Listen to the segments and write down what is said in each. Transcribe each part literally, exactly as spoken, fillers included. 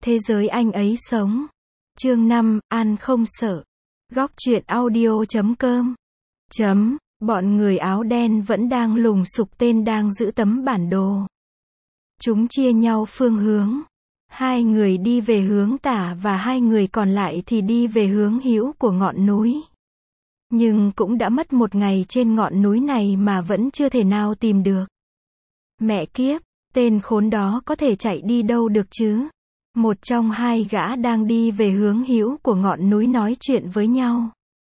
Thế giới anh ấy sống. Chương năm, An không sợ. Góc truyện audio chấm com. Chấm, bọn người áo đen vẫn đang lùng sục tên đang giữ tấm bản đồ. Chúng chia nhau phương hướng. Hai người đi về hướng tả và hai người còn lại thì đi về hướng hữu của ngọn núi. Nhưng cũng đã mất một ngày trên ngọn núi này mà vẫn chưa thể nào tìm được. Mẹ kiếp, tên khốn đó có thể chạy đi đâu được chứ? Một trong hai gã đang đi về hướng hữu của ngọn núi nói chuyện với nhau.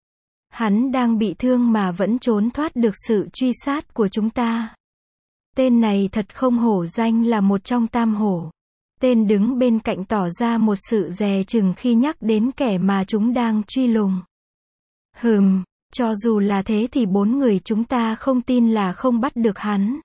Hắn đang bị thương mà vẫn trốn thoát được sự truy sát của chúng ta. Tên này thật không hổ danh là một trong tam hổ. Tên đứng bên cạnh tỏ ra một sự dè chừng khi nhắc đến kẻ mà chúng đang truy lùng. Hừm, cho dù là thế thì bốn người chúng ta không tin là không bắt được hắn.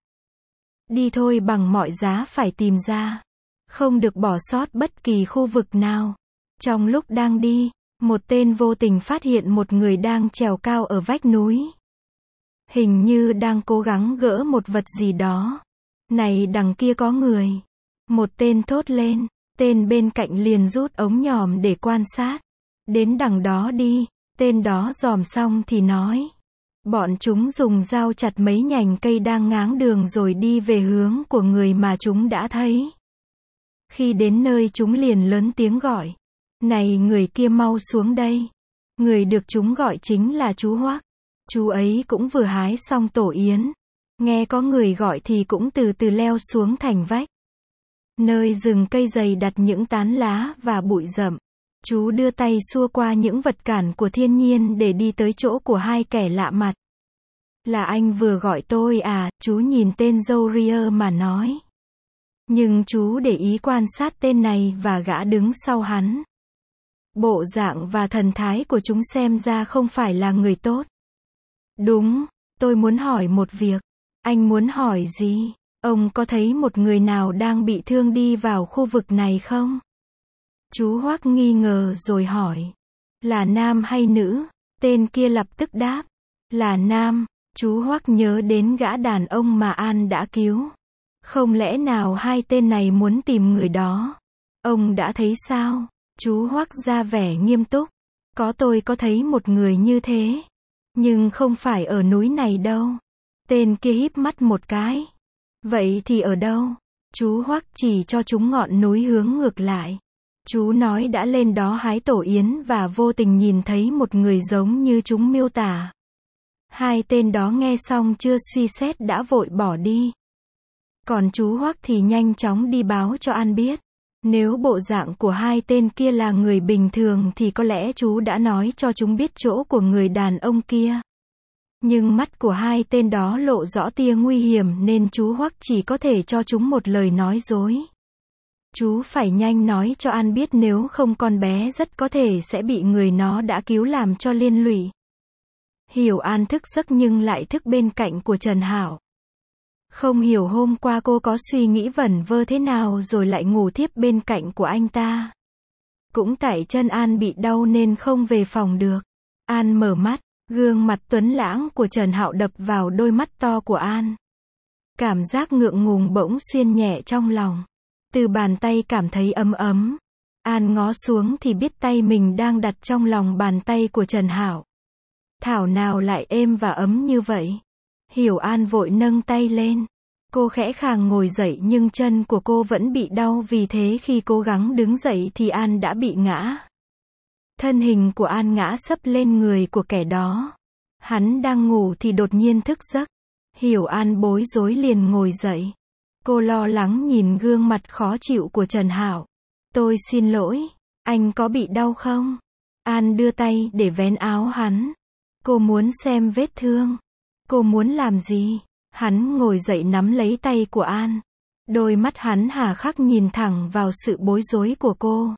Đi thôi, bằng mọi giá phải tìm ra. Không được bỏ sót bất kỳ khu vực nào. Trong lúc đang đi, một tên vô tình phát hiện một người đang trèo cao ở vách núi. Hình như đang cố gắng gỡ một vật gì đó. Này, đằng kia có người. Một tên thốt lên, tên bên cạnh liền rút ống nhòm để quan sát. Đến đằng đó đi, tên đó dòm xong thì nói. Bọn chúng dùng dao chặt mấy nhành cây đang ngáng đường rồi đi về hướng của người mà chúng đã thấy. Khi đến nơi chúng liền lớn tiếng gọi. Này, người kia mau xuống đây. Người được chúng gọi chính là chú Hoắc. Chú ấy cũng vừa hái xong tổ yến. Nghe có người gọi thì cũng từ từ leo xuống thành vách. Nơi rừng cây dày đặt những tán lá và bụi rậm. Chú đưa tay xua qua những vật cản của thiên nhiên để đi tới chỗ của hai kẻ lạ mặt. Là anh vừa gọi tôi à? Chú nhìn tên râu ria mà nói. Nhưng chú để ý quan sát tên này và gã đứng sau hắn. Bộ dạng và thần thái của chúng xem ra không phải là người tốt. Đúng, tôi muốn hỏi một việc. Anh muốn hỏi gì? Ông có thấy một người nào đang bị thương đi vào khu vực này không? Chú Hoắc nghi ngờ rồi hỏi. Là nam hay nữ? Tên kia lập tức đáp. Là nam. Chú Hoắc nhớ đến gã đàn ông mà An đã cứu. Không lẽ nào hai tên này muốn tìm người đó? Ông đã thấy sao? Chú Hoắc ra vẻ nghiêm túc. Có, tôi có thấy một người như thế. Nhưng không phải ở núi này đâu. Tên kia híp mắt một cái. Vậy thì ở đâu? Chú Hoắc chỉ cho chúng ngọn núi hướng ngược lại. Chú nói đã lên đó hái tổ yến và vô tình nhìn thấy một người giống như chúng miêu tả. Hai tên đó nghe xong chưa suy xét đã vội bỏ đi. Còn chú Hoắc thì nhanh chóng đi báo cho An biết. Nếu bộ dạng của hai tên kia là người bình thường thì có lẽ chú đã nói cho chúng biết chỗ của người đàn ông kia. Nhưng mắt của hai tên đó lộ rõ tia nguy hiểm nên chú Hoắc chỉ có thể cho chúng một lời nói dối. Chú phải nhanh nói cho An biết, nếu không con bé rất có thể sẽ bị người nó đã cứu làm cho liên lụy. Hiểu An thức giấc nhưng lại thức bên cạnh của Trần Hạo. Không hiểu hôm qua cô có suy nghĩ vẩn vơ thế nào rồi lại ngủ thiếp bên cạnh của anh ta. Cũng tại chân An bị đau nên không về phòng được. An mở mắt, gương mặt tuấn lãng của Trần Hạo đập vào đôi mắt to của An. Cảm giác ngượng ngùng bỗng xuyên nhẹ trong lòng. Từ bàn tay cảm thấy ấm ấm. An ngó xuống thì biết tay mình đang đặt trong lòng bàn tay của Trần Hạo. Thảo nào lại êm và ấm như vậy. Hiểu An vội nâng tay lên. Cô khẽ khàng ngồi dậy nhưng chân của cô vẫn bị đau, vì thế khi cố gắng đứng dậy thì An đã bị ngã. Thân hình của An ngã sấp lên người của kẻ đó. Hắn đang ngủ thì đột nhiên thức giấc. Hiểu An bối rối liền ngồi dậy. Cô lo lắng nhìn gương mặt khó chịu của Trần Hạo. Tôi xin lỗi, anh có bị đau không? An đưa tay để vén áo hắn. Cô muốn xem vết thương. Cô muốn làm gì? Hắn ngồi dậy nắm lấy tay của An. Đôi mắt hắn hà khắc nhìn thẳng vào sự bối rối của cô.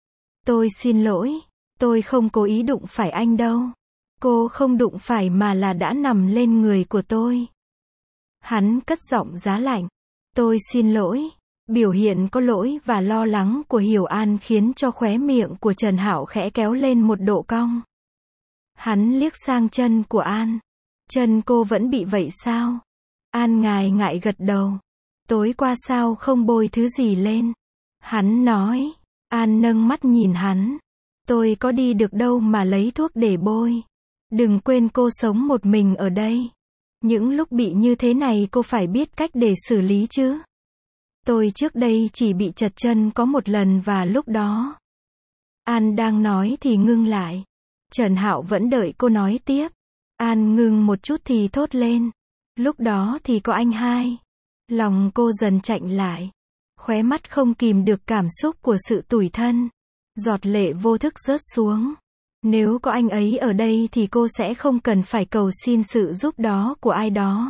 Tôi xin lỗi, tôi không cố ý đụng phải anh đâu. Cô không đụng phải mà là đã nằm lên người của tôi. Hắn cất giọng giá lạnh. Tôi xin lỗi. Biểu hiện có lỗi và lo lắng của Hiểu An khiến cho khóe miệng của Trần Hạo khẽ kéo lên một độ cong. Hắn liếc sang chân của An. Chân cô vẫn bị vậy sao? An ngại ngại gật đầu. Tối qua sao không bôi thứ gì lên? Hắn nói. An nâng mắt nhìn hắn. Tôi có đi được đâu mà lấy thuốc để bôi. Đừng quên cô sống một mình ở đây. Những lúc bị như thế này cô phải biết cách để xử lý chứ. Tôi trước đây chỉ bị trật chân có một lần và lúc đó. An đang nói thì ngưng lại. Trần Hạo vẫn đợi cô nói tiếp. An ngừng một chút thì thốt lên. Lúc đó thì có anh hai. Lòng cô dần chạnh lại. Khóe mắt không kìm được cảm xúc của sự tủi thân. Giọt lệ vô thức rớt xuống. Nếu có anh ấy ở đây thì cô sẽ không cần phải cầu xin sự giúp đó của ai đó.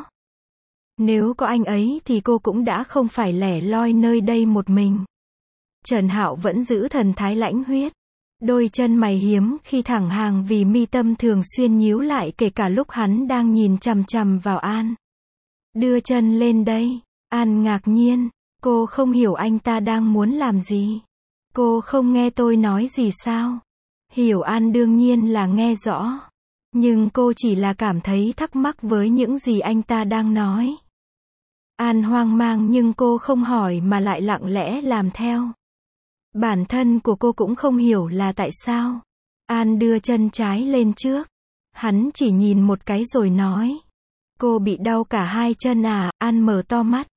Nếu có anh ấy thì cô cũng đã không phải lẻ loi nơi đây một mình. Trần Hạo vẫn giữ thần thái lãnh huyết. Đôi chân mày hiếm khi thẳng hàng vì mi tâm thường xuyên nhíu lại kể cả lúc hắn đang nhìn chằm chằm vào An. Đưa chân lên đây. An ngạc nhiên. Cô không hiểu anh ta đang muốn làm gì. Cô không nghe tôi nói gì sao? Hiểu An đương nhiên là nghe rõ. Nhưng cô chỉ là cảm thấy thắc mắc với những gì anh ta đang nói. An hoang mang nhưng cô không hỏi mà lại lặng lẽ làm theo. Bản thân của cô cũng không hiểu là tại sao. An đưa chân trái lên trước. Hắn chỉ nhìn một cái rồi nói. Cô bị đau cả hai chân à? An mở to mắt.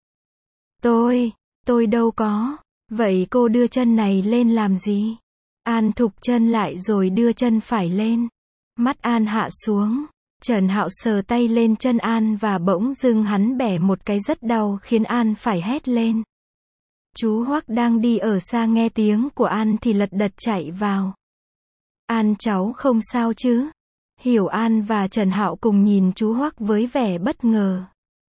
Tôi, tôi đâu có. Vậy cô đưa chân này lên làm gì? An thụt chân lại rồi đưa chân phải lên. Mắt An hạ xuống. Trần Hạo sờ tay lên chân An và bỗng dưng hắn bẻ một cái rất đau khiến An phải hét lên. Chú Hoắc đang đi ở xa nghe tiếng của An thì lật đật chạy vào. An cháu không sao chứ? Hiểu An và Trần Hạo cùng nhìn chú Hoắc với vẻ bất ngờ.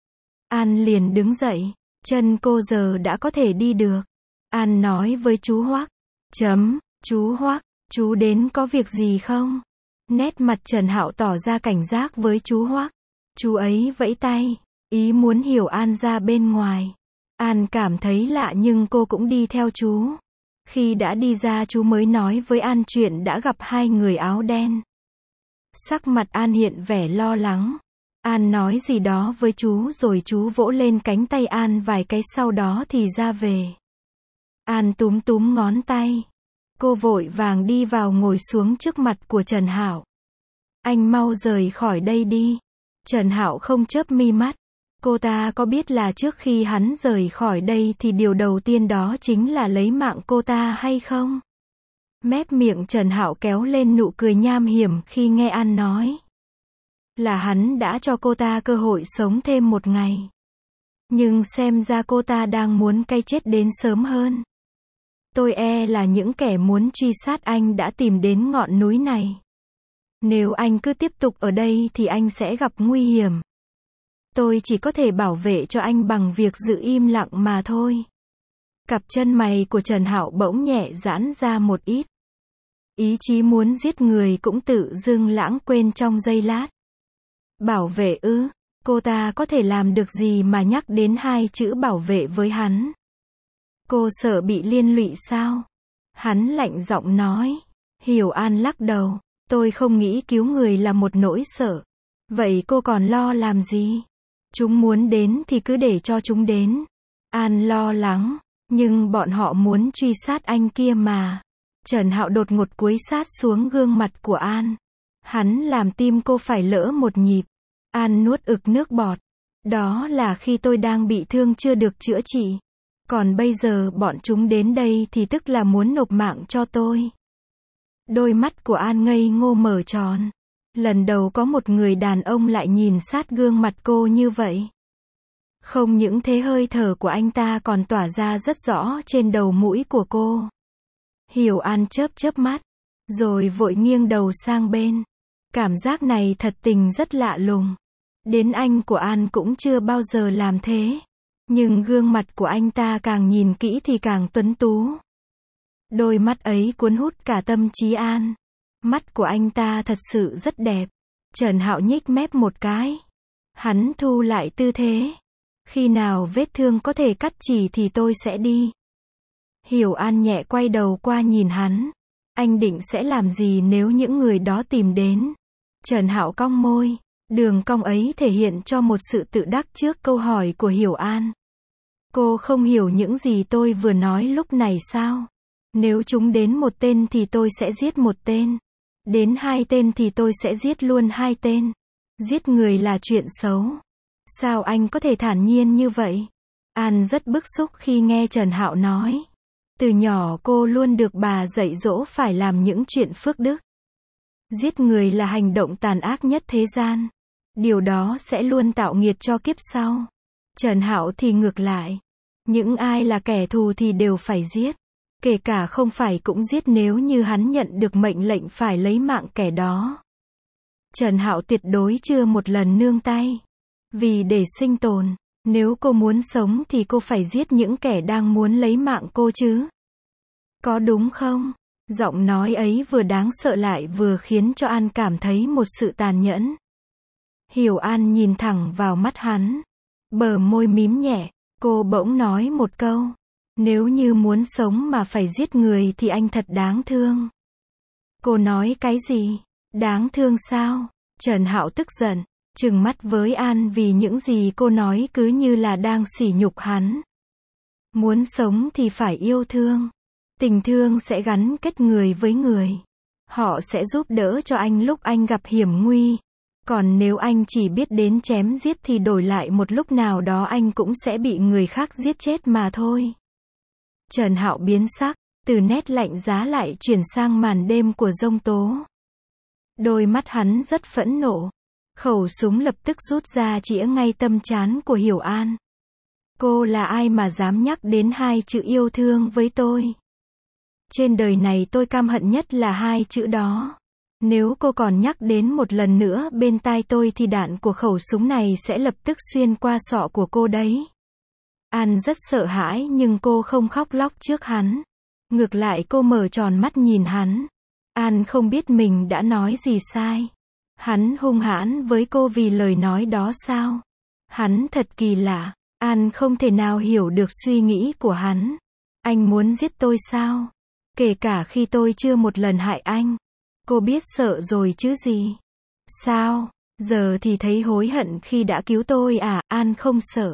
An liền đứng dậy. Chân cô giờ đã có thể đi được. An nói với chú Hoắc. Chấm, chú Hoắc, chú đến có việc gì không? Nét mặt Trần Hạo tỏ ra cảnh giác với chú Hoắc. Chú ấy vẫy tay, ý muốn Hiểu An ra bên ngoài. An cảm thấy lạ nhưng cô cũng đi theo chú. Khi đã đi ra chú mới nói với An chuyện đã gặp hai người áo đen. Sắc mặt An hiện vẻ lo lắng. An nói gì đó với chú rồi chú vỗ lên cánh tay An vài cái sau đó thì ra về. An túm túm ngón tay. Cô vội vàng đi vào ngồi xuống trước mặt của Trần Hạo. Anh mau rời khỏi đây đi. Trần Hạo không chớp mi mắt. Cô ta có biết là trước khi hắn rời khỏi đây thì điều đầu tiên đó chính là lấy mạng cô ta hay không? Mép miệng Trần Hạo kéo lên nụ cười nham hiểm khi nghe An nói. Là hắn đã cho cô ta cơ hội sống thêm một ngày. Nhưng xem ra cô ta đang muốn cái chết đến sớm hơn. Tôi e là những kẻ muốn truy sát anh đã tìm đến ngọn núi này. Nếu anh cứ tiếp tục ở đây thì anh sẽ gặp nguy hiểm. Tôi chỉ có thể bảo vệ cho anh bằng việc giữ im lặng mà thôi. Cặp chân mày của Trần Hạo bỗng nhẹ giãn ra một ít. Ý chí muốn giết người cũng tự dưng lãng quên trong giây lát. Bảo vệ ư? Cô ta có thể làm được gì mà nhắc đến hai chữ bảo vệ với hắn? Cô sợ bị liên lụy sao? Hắn lạnh giọng nói. Hiểu An lắc đầu. Tôi không nghĩ cứu người là một nỗi sợ. Vậy cô còn lo làm gì? Chúng muốn đến thì cứ để cho chúng đến. An lo lắng. Nhưng bọn họ muốn truy sát anh kia mà. Trần Hạo đột ngột cúi sát xuống gương mặt của An. Hắn làm tim cô phải lỡ một nhịp. An nuốt ực nước bọt. Đó là khi tôi đang bị thương chưa được chữa trị. Còn bây giờ bọn chúng đến đây thì tức là muốn nộp mạng cho tôi. Đôi mắt của An ngây ngô mở tròn. Lần đầu có một người đàn ông lại nhìn sát gương mặt cô như vậy. Không những thế hơi thở của anh ta còn tỏa ra rất rõ trên đầu mũi của cô. Hiểu An chớp chớp mắt. Rồi vội nghiêng đầu sang bên. Cảm giác này thật tình rất lạ lùng. Đến anh của An cũng chưa bao giờ làm thế. Nhưng gương mặt của anh ta càng nhìn kỹ thì càng tuấn tú. Đôi mắt ấy cuốn hút cả tâm trí An. Mắt của anh ta thật sự rất đẹp. Trần Hạo nhích mép một cái. Hắn thu lại tư thế. Khi nào vết thương có thể cắt chỉ thì tôi sẽ đi. Hiểu An nhẹ quay đầu qua nhìn hắn. Anh định sẽ làm gì nếu những người đó tìm đến? Trần Hạo cong môi. Đường cong ấy thể hiện cho một sự tự đắc trước câu hỏi của Hiểu An. Cô không hiểu những gì tôi vừa nói lúc này sao? Nếu chúng đến một tên thì tôi sẽ giết một tên. Đến hai tên thì tôi sẽ giết luôn hai tên. Giết người là chuyện xấu. Sao anh có thể thản nhiên như vậy? An rất bức xúc khi nghe Trần Hạo nói. Từ nhỏ cô luôn được bà dạy dỗ phải làm những chuyện phước đức. Giết người là hành động tàn ác nhất thế gian. Điều đó sẽ luôn tạo nghiệt cho kiếp sau. Trần Hạo thì ngược lại. Những ai là kẻ thù thì đều phải giết. Kể cả không phải cũng giết nếu như hắn nhận được mệnh lệnh phải lấy mạng kẻ đó. Trần Hạo tuyệt đối chưa một lần nương tay. Vì để sinh tồn, nếu cô muốn sống thì cô phải giết những kẻ đang muốn lấy mạng cô chứ. Có đúng không? Giọng nói ấy vừa đáng sợ lại vừa khiến cho An cảm thấy một sự tàn nhẫn. Hiểu An nhìn thẳng vào mắt hắn. Bờ môi mím nhẹ, cô bỗng nói một câu. Nếu như muốn sống mà phải giết người thì anh thật đáng thương. Cô nói cái gì? Đáng thương sao? Trần Hạo tức giận, trừng mắt với An vì những gì cô nói cứ như là đang sỉ nhục hắn. Muốn sống thì phải yêu thương. Tình thương sẽ gắn kết người với người. Họ sẽ giúp đỡ cho anh lúc anh gặp hiểm nguy. Còn nếu anh chỉ biết đến chém giết thì đổi lại một lúc nào đó anh cũng sẽ bị người khác giết chết mà thôi. Trần Hạo biến sắc, từ nét lạnh giá lại chuyển sang màn đêm của giông tố. Đôi mắt hắn rất phẫn nộ. Khẩu súng lập tức rút ra chĩa ngay tâm trán của Hiểu An. Cô là ai mà dám nhắc đến hai chữ yêu thương với tôi? Trên đời này tôi căm hận nhất là hai chữ đó. Nếu cô còn nhắc đến một lần nữa bên tai tôi thì đạn của khẩu súng này sẽ lập tức xuyên qua sọ của cô đấy. An rất sợ hãi nhưng cô không khóc lóc trước hắn. Ngược lại cô mở tròn mắt nhìn hắn. An không biết mình đã nói gì sai. Hắn hung hãn với cô vì lời nói đó sao? Hắn thật kỳ lạ. An không thể nào hiểu được suy nghĩ của hắn. Anh muốn giết tôi sao? Kể cả khi tôi chưa một lần hại anh. Cô biết sợ rồi chứ gì? Sao? Giờ thì thấy hối hận khi đã cứu tôi à? An không sợ.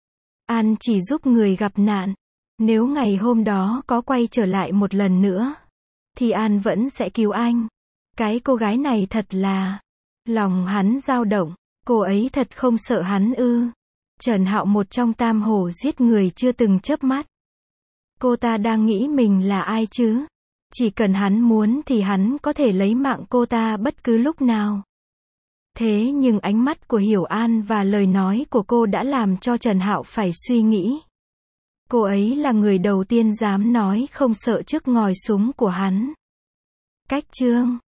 An chỉ giúp người gặp nạn. Nếu ngày hôm đó có quay trở lại một lần nữa, thì An vẫn sẽ cứu anh. Cái cô gái này thật là... Lòng hắn dao động. Cô ấy thật không sợ hắn ư? Trần Hạo một trong tam hổ giết người chưa từng chớp mắt. Cô ta đang nghĩ mình là ai chứ? Chỉ cần hắn muốn thì hắn có thể lấy mạng cô ta bất cứ lúc nào. Thế nhưng ánh mắt của Hiểu An và lời nói của cô đã làm cho Trần Hạo phải suy nghĩ. Cô ấy là người đầu tiên dám nói không sợ trước ngòi súng của hắn. Cách chương